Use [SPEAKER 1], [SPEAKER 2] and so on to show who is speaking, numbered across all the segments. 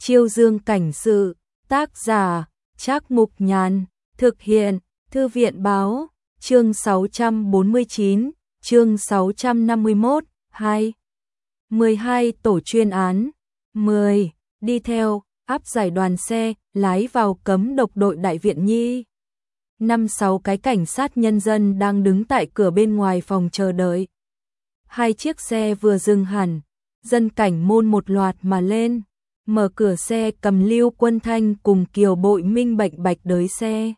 [SPEAKER 1] Chiêu Dương cảnh sự, tác giả, Trác Mục Nhàn, thực hiện, Thư viện báo, chương 649, chương 651, 2. 12 tổ chuyên án, 10, đi theo, áp giải đoàn xe, lái vào cấm độc đội Đại Viện Nhi. 5-6 cái cảnh sát nhân dân đang đứng tại cửa bên ngoài phòng chờ đợi. Hai chiếc xe vừa dừng hẳn, dân cảnh môn một loạt mà lên, mở cửa xe cầm Lưu Quân Thanh cùng Kiều Bội Minh bệnh bạch đới xe.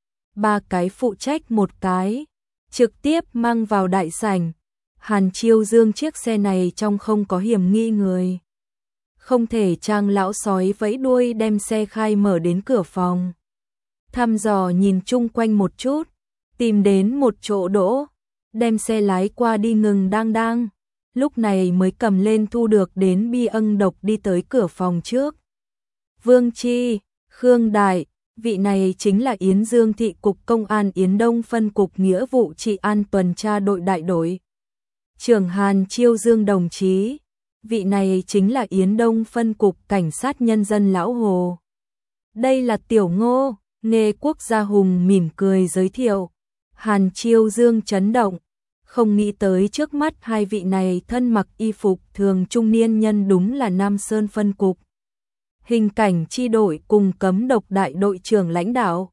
[SPEAKER 1] 3 cái phụ trách một cái, trực tiếp mang vào đại sảnh. Hàn Chiêu Dương chiếc xe này trong không có hiểm nghi người. Không thể Trang lão sói vẫy đuôi đem xe khai mở đến cửa phòng. Thăm dò nhìn chung quanh một chút, tìm đến một chỗ đỗ, đem xe lái qua đi ngừng đang. Lúc này mới cầm lên thu được đến bi ân độc đi tới cửa phòng trước. Vương Chi, Khương Đại, vị này chính là Yến Dương thị cục công an Yến Đông phân cục nghĩa vụ trị an tuần tra đội đại đội. Trưởng Hàn Chiêu Dương đồng chí, vị này chính là Yến Đông phân cục cảnh sát nhân dân lão Hồ. Đây là Tiểu Ngô, Nghê Quốc gia Hùng mỉm cười giới thiệu. Hàn Chiêu Dương chấn động, không nghĩ tới trước mắt hai vị này thân mặc y phục thường trung niên nhân đúng là Nam Sơn phân cục hình cảnh chi đội cùng cấm độc đại đội trưởng lãnh đạo.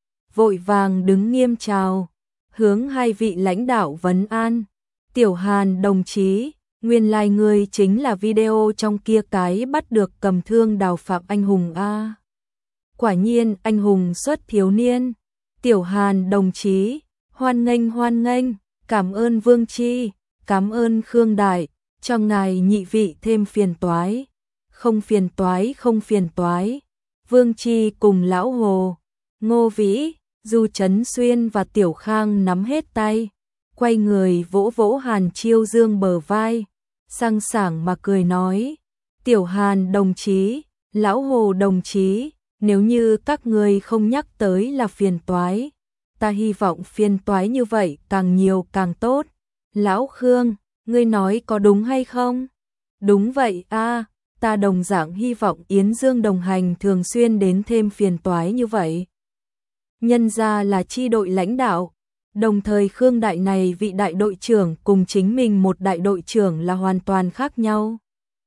[SPEAKER 1] Vội vàng đứng nghiêm chào, hướng hai vị lãnh đạo vấn an. Tiểu Hàn đồng chí, nguyên lai người chính là video trong kia cái bắt được cầm thương đào phạm anh hùng a. Quả nhiên anh hùng xuất thiếu niên. Tiểu Hàn đồng chí, hoan nghênh, cảm ơn Vương Chi, cảm ơn Khương Đại, cho ngài nhị vị thêm phiền toái. Không phiền toái. Vương Chi cùng lão Hồ, Ngô Vĩ, Du Trấn Xuyên và Tiểu Khang nắm hết tay, quay người vỗ vỗ Hàn Chiêu Dương bờ vai, sang sảng mà cười nói: Tiểu Hàn đồng chí, lão Hồ đồng chí, nếu như các người không nhắc tới là phiền toái, ta hy vọng phiền toái như vậy càng nhiều càng tốt. Lão Khương, ngươi nói có đúng hay không? Đúng vậy a, ta đồng dạng hy vọng Yến Dương đồng hành thường xuyên đến thêm phiền toái như vậy. Nhân ra là chi đội lãnh đạo, đồng thời Khương Đại này vị đại đội trưởng cùng chính mình một đại đội trưởng là hoàn toàn khác nhau.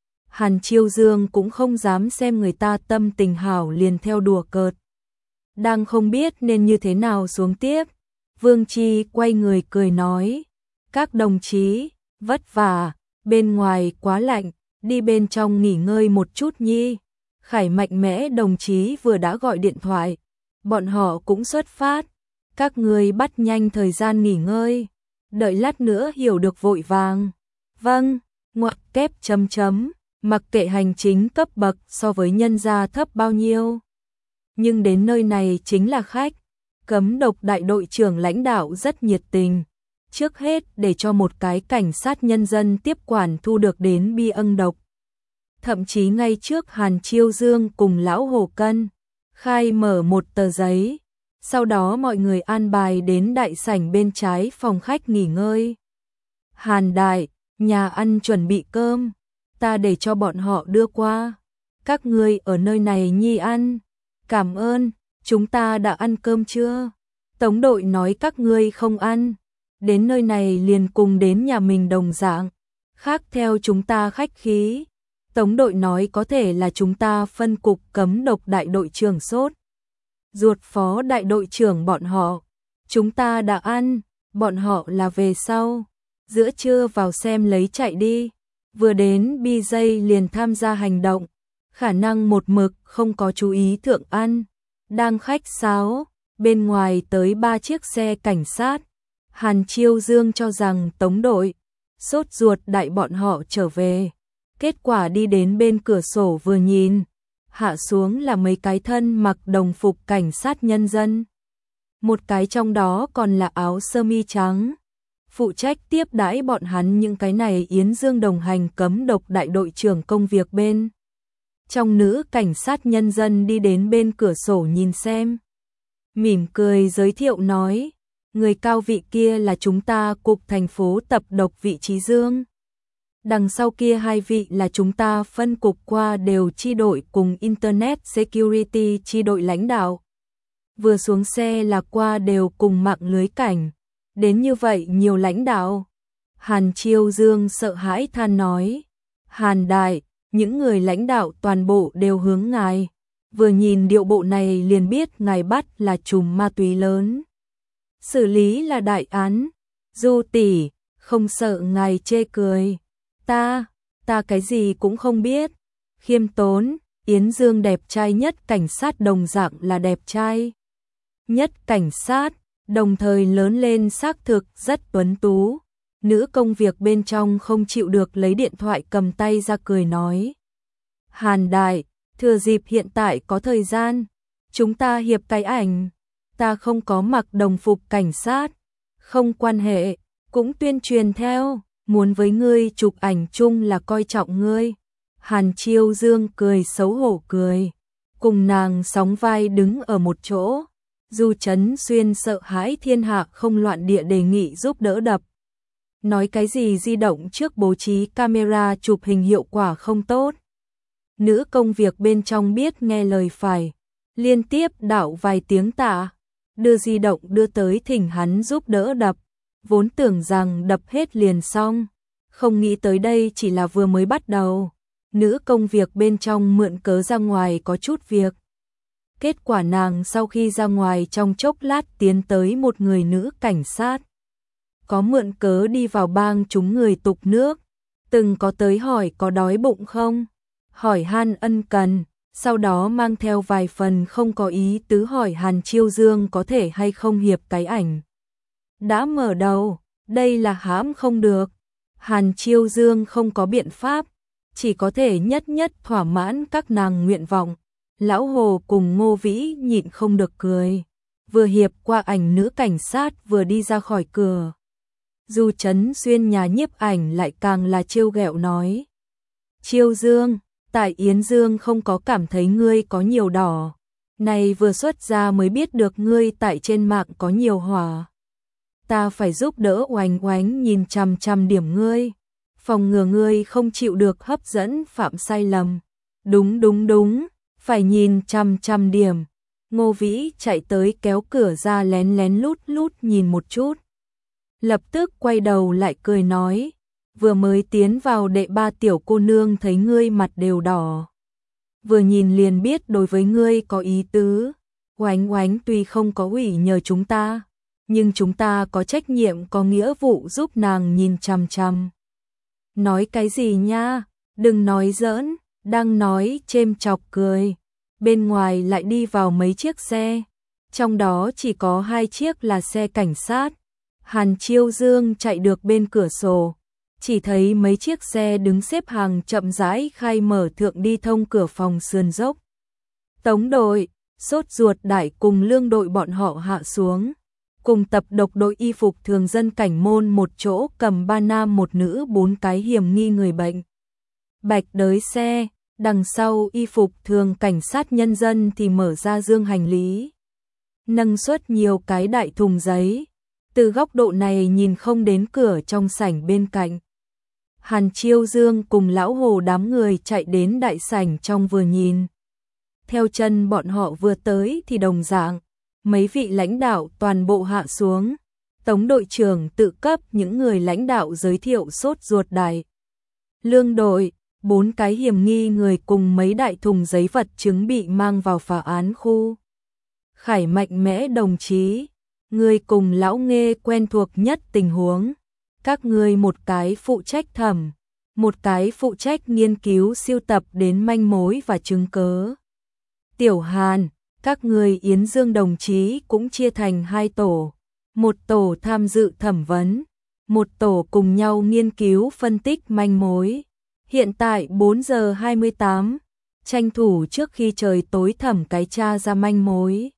[SPEAKER 1] Hàn Chiêu Dương cũng không dám xem người ta tâm tình hảo liền theo đùa cợt. Đang không biết nên như thế nào xuống tiếp, Vương Chi quay người cười nói: các đồng chí, vất vả, bên ngoài quá lạnh, đi bên trong nghỉ ngơi một chút nhi. Khải Mạnh Mẽ đồng chí vừa đã gọi điện thoại, bọn họ cũng xuất phát, các người bắt nhanh thời gian nghỉ ngơi, đợi lát nữa hiểu được vội vàng. Vâng, ngoặc kép chấm chấm, mặc kệ hành chính cấp bậc so với nhân gia thấp bao nhiêu. Nhưng đến nơi này chính là khách, cấm độc đại đội trưởng lãnh đạo rất nhiệt tình. Trước hết để cho một cái cảnh sát nhân dân tiếp quản thu được đến bi ân độc. Thậm chí ngay trước Hàn Chiêu Dương cùng lão Hồ Cân, khai mở một tờ giấy. Sau đó mọi người an bài đến đại sảnh bên trái phòng khách nghỉ ngơi. Hàn Đại, nhà ăn chuẩn bị cơm, ta để cho bọn họ đưa qua. Các ngươi ở nơi này nhi ăn. Cảm ơn, chúng ta đã ăn cơm chưa? Tống đội nói các ngươi không ăn. Đến nơi này liền cùng đến nhà mình đồng dạng. Khác theo chúng ta khách khí. Tống đội nói có thể là chúng ta phân cục cấm độc đại đội trưởng sốt ruột phó đại đội trưởng bọn họ. Chúng ta đã ăn, bọn họ là về sau. Giữa trưa vào xem lấy chạy đi. Vừa đến BJ liền tham gia hành động. Khả năng một mực không có chú ý thượng ăn. Đang khách sáo, bên ngoài tới 3 chiếc xe cảnh sát. Hàn Chiêu Dương cho rằng Tống đội sốt ruột đại bọn họ trở về. Kết quả đi đến bên cửa sổ vừa nhìn, hạ xuống là mấy cái thân mặc đồng phục cảnh sát nhân dân. Một cái trong đó còn là áo sơ mi trắng, phụ trách tiếp đãi bọn hắn những cái này Yến Dương đồng hành cấm độc đại đội trưởng công việc bên. Trong nữ cảnh sát nhân dân đi đến bên cửa sổ nhìn xem. Mỉm cười giới thiệu nói: người cao vị kia là chúng ta cục thành phố tập độc vị Trí Dương. Đằng sau kia hai vị là chúng ta phân cục qua đều chi đội cùng Internet Security chi đội lãnh đạo. Vừa xuống xe là qua đều cùng mạng lưới cảnh. Đến như vậy nhiều lãnh đạo. Hàn Chiêu Dương sợ hãi than nói. Hàn đại, những người lãnh đạo toàn bộ đều hướng ngài. Vừa nhìn điệu bộ này liền biết ngài bắt là trùm ma túy lớn. Xử lý là đại án. Du tỷ, không sợ ngài chê cười. Ta cái gì cũng không biết. Khiêm tốn, Yến Dương đẹp trai nhất cảnh sát đồng dạng là đẹp trai nhất cảnh sát, đồng thời lớn lên xác thực rất tuấn tú. Nữ công việc bên trong không chịu được lấy điện thoại cầm tay ra cười nói. Hàn đại, thừa dịp hiện tại có thời gian, chúng ta hiệp cái ảnh. Ta không có mặc đồng phục cảnh sát, không quan hệ, cũng tuyên truyền theo, muốn với ngươi chụp ảnh chung là coi trọng ngươi. Hàn Chiêu Dương cười xấu hổ cười, cùng nàng sóng vai đứng ở một chỗ. Du Chấn Xuyên sợ hãi thiên hạ không loạn địa đề nghị giúp đỡ đập. Nói cái gì di động trước bố trí camera chụp hình hiệu quả không tốt. Nữ công việc bên trong biết nghe lời phải, liên tiếp đảo vài tiếng tạ, đưa di động đưa tới thỉnh hắn giúp đỡ đập, vốn tưởng rằng đập hết liền xong, không nghĩ tới đây chỉ là vừa mới bắt đầu. Nữ công việc bên trong mượn cớ ra ngoài có chút việc. Kết quả nàng sau khi ra ngoài trong chốc lát tiến tới một người nữ cảnh sát. Có mượn cớ đi vào bang chúng người tục nước, từng có tới hỏi có đói bụng không, hỏi han ân cần, sau đó mang theo vài phần không có ý tứ hỏi Hàn Chiêu Dương có thể hay không hiệp cái ảnh. Đã mở đầu, đây là hãm không được. Hàn Chiêu Dương không có biện pháp, chỉ có thể nhất nhất thỏa mãn các nàng nguyện vọng. Lão Hồ cùng Ngô Vĩ nhịn không được cười, vừa hiệp qua ảnh nữ cảnh sát vừa đi ra khỏi cửa. Du Chấn Xuyên nhà nhiếp ảnh lại càng là trêu ghẹo nói. Chiêu Dương, tại Yến Dương không có cảm thấy ngươi có nhiều đỏ. Này vừa xuất ra mới biết được ngươi tại trên mạng có nhiều hỏa. Ta phải giúp đỡ oánh oánh nhìn chằm chằm điểm ngươi. Phòng ngừa ngươi không chịu được hấp dẫn phạm sai lầm. Đúng, phải nhìn chằm chằm điểm. Ngô Vĩ chạy tới kéo cửa ra lén lén lút nhìn một chút. Lập tức quay đầu lại cười nói, vừa mới tiến vào đệ ba tiểu cô nương thấy ngươi mặt đều đỏ. Vừa nhìn liền biết đối với ngươi có ý tứ. Oánh oánh tuy không có ủy nhờ chúng ta, nhưng chúng ta có trách nhiệm có nghĩa vụ giúp nàng nhìn chằm chằm. Nói cái gì nha, đừng nói giỡn, đang nói chêm chọc cười. Bên ngoài lại đi vào mấy chiếc xe, trong đó chỉ có 2 chiếc là xe cảnh sát. Hàn Chiêu Dương chạy được bên cửa sổ, chỉ thấy mấy chiếc xe đứng xếp hàng chậm rãi khai mở thượng đi thông cửa phòng sườn dốc. Tống đội, sốt ruột đại cùng lương đội bọn họ hạ xuống, cùng tập độc đội y phục thường dân cảnh môn một chỗ cầm 3 nam 1 nữ 4 cái hiểm nghi người bệnh. Bạch đới xe, đằng sau y phục thường cảnh sát nhân dân thì mở ra dương hành lý. Nâng suất nhiều cái đại thùng giấy. Từ góc độ này nhìn không đến cửa trong sảnh bên cạnh. Hàn Chiêu Dương cùng Lão Hồ đám người chạy đến đại sảnh trong vừa nhìn. Theo chân bọn họ vừa tới thì đồng dạng, mấy vị lãnh đạo toàn bộ hạ xuống. Tống đội trưởng tự cấp những người lãnh đạo giới thiệu sốt ruột đại. Lương đội, 4 cái hiểm nghi người cùng mấy đại thùng giấy vật chứng bị mang vào phá án khu. Khải mạnh mẽ đồng chí. Người cùng Lão Nghê quen thuộc nhất tình huống. Các người một cái phụ trách thẩm, một cái phụ trách nghiên cứu siêu tập đến manh mối và chứng cớ. Tiểu Hàn, các người Yến Dương đồng chí cũng chia thành 2 tổ. Một tổ tham dự thẩm vấn, một tổ cùng nhau nghiên cứu phân tích manh mối. Hiện tại 4 giờ 28, tranh thủ trước khi trời tối thẩm cái tra ra manh mối.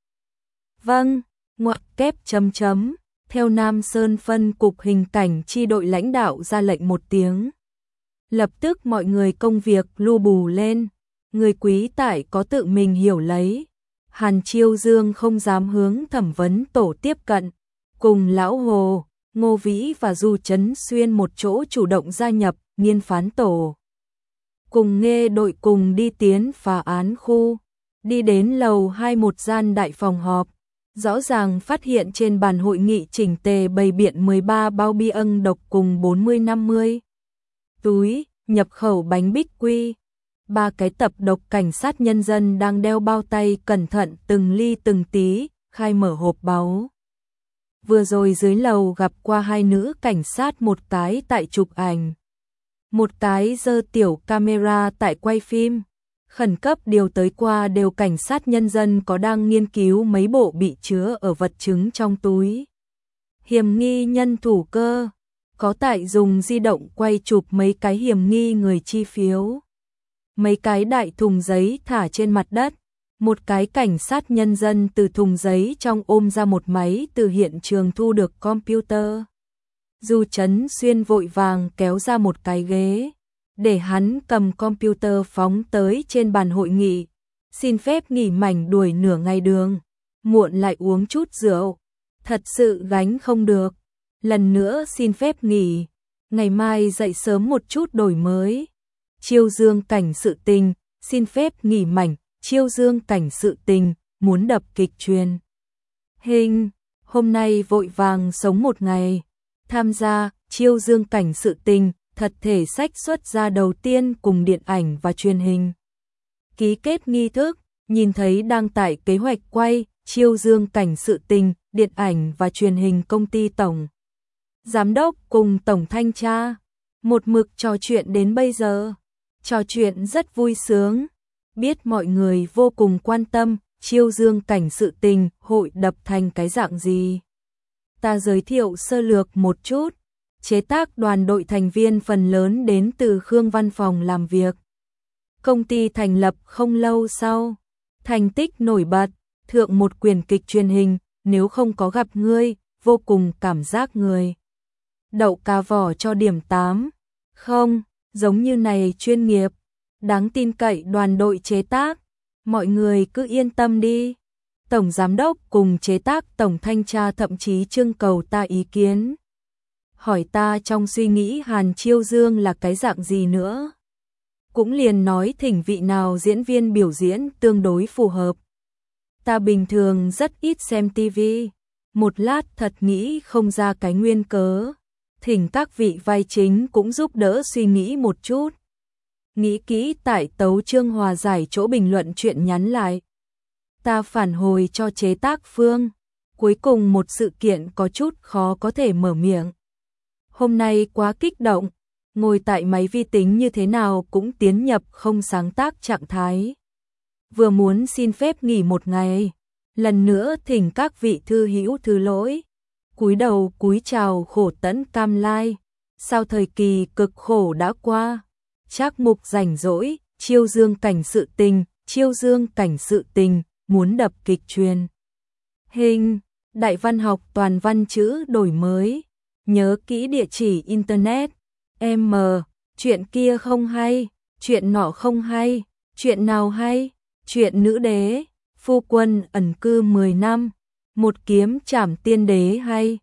[SPEAKER 1] Vâng. Ngoặc kép chấm chấm, theo Nam Sơn phân cục hình cảnh chi đội lãnh đạo ra lệnh một tiếng. Lập tức mọi người công việc lu bù lên, người quý tại có tự mình hiểu lấy. Hàn Chiêu Dương không dám hướng thẩm vấn tổ tiếp cận, cùng Lão Hồ, Ngô Vĩ và Du Chấn Xuyên một chỗ chủ động gia nhập, Nghiên phán tổ cùng nghe đội cùng đi tiến phá án khu, đi đến lầu 2 một gian đại phòng họp, rõ ràng phát hiện trên bàn hội nghị chỉnh tề bày biện 13 bao bia ân độc cùng 40-50 túi nhập khẩu bánh bích quy. 3 cái tập độc cảnh sát nhân dân đang đeo bao tay cẩn thận từng ly từng tí, khai mở hộp báu. Vừa rồi dưới lầu gặp qua 2 nữ cảnh sát, một cái tại chụp ảnh, một cái giơ tiểu camera tại quay phim. Khẩn cấp điều tới qua đều cảnh sát nhân dân có đang nghiên cứu mấy bộ bị chứa ở vật chứng trong túi. Hiểm nghi nhân thủ cơ, có tại dùng di động quay chụp mấy cái hiểm nghi người chi phiếu. Mấy cái đại thùng giấy thả trên mặt đất, một cái cảnh sát nhân dân từ thùng giấy trong ôm ra một máy từ hiện trường thu được computer. Du Chấn Xuyên vội vàng kéo ra một cái ghế, để hắn cầm computer phóng tới trên bàn hội nghị. Xin phép nghỉ mảnh đuổi nửa ngày đường, muộn lại uống chút rượu, thật sự gánh không được. Lần nữa xin phép nghỉ, ngày mai dậy sớm một chút đổi mới. Chiêu Dương cảnh sự tình, xin phép nghỉ mảnh, Chiêu Dương cảnh sự tình, muốn đập kịch truyền hình, hôm nay vội vàng sống một ngày, tham gia Chiêu Dương cảnh sự tình, thật thể sách xuất ra đầu tiên cùng điện ảnh và truyền hình. Ký kết nghi thức, nhìn thấy đang tại kế hoạch quay Chiêu Dương cảnh sự tình, điện ảnh và truyền hình công ty tổng giám đốc cùng tổng thanh tra, một mực trò chuyện đến bây giờ. Trò chuyện rất vui sướng, biết mọi người vô cùng quan tâm Chiêu Dương cảnh sự tình hội đập thành cái dạng gì. Ta giới thiệu sơ lược một chút, chế tác đoàn đội thành viên phần lớn đến từ Khương văn phòng làm việc. Công ty thành lập không lâu sau, thành tích nổi bật, thượng một quyển kịch truyền hình, nếu không có gặp ngươi, vô cùng cảm giác người. Đậu cá vỏ cho điểm 8, không, giống như này chuyên nghiệp, đáng tin cậy đoàn đội chế tác, mọi người cứ yên tâm đi. Tổng giám đốc cùng chế tác tổng thanh tra thậm chí trưng cầu ta ý kiến. Hỏi ta trong suy nghĩ Hàn Chiêu Dương là cái dạng gì nữa. Cũng liền nói thỉnh vị nào diễn viên biểu diễn tương đối phù hợp. Ta bình thường rất ít xem TV, một lát thật nghĩ không ra cái nguyên cớ. Thỉnh các vị vai chính cũng giúp đỡ suy nghĩ một chút. Nghĩ kỹ tại tấu chương hòa giải chỗ bình luận chuyện nhắn lại. Ta phản hồi cho chế tác phương. Cuối cùng một sự kiện có chút khó có thể mở miệng. Hôm nay quá kích động, ngồi tại máy vi tính như thế nào cũng tiến nhập không sáng tác trạng thái. Vừa muốn xin phép nghỉ một ngày, lần nữa thỉnh các vị thư hữu thứ lỗi. Cúi đầu cúi chào khổ tẫn cam lai, sao thời kỳ cực khổ đã qua. Trác mục rảnh rỗi, Chiêu Dương cảnh sự tình, Chiêu Dương cảnh sự tình, muốn đập kịch truyền hình, đại văn học toàn văn chữ đổi mới. Nhớ kỹ địa chỉ internet. M, chuyện kia không hay, chuyện nọ không hay, chuyện nào hay, chuyện nữ đế, phu quân ẩn cư 10 năm, một kiếm trảm tiên đế hay.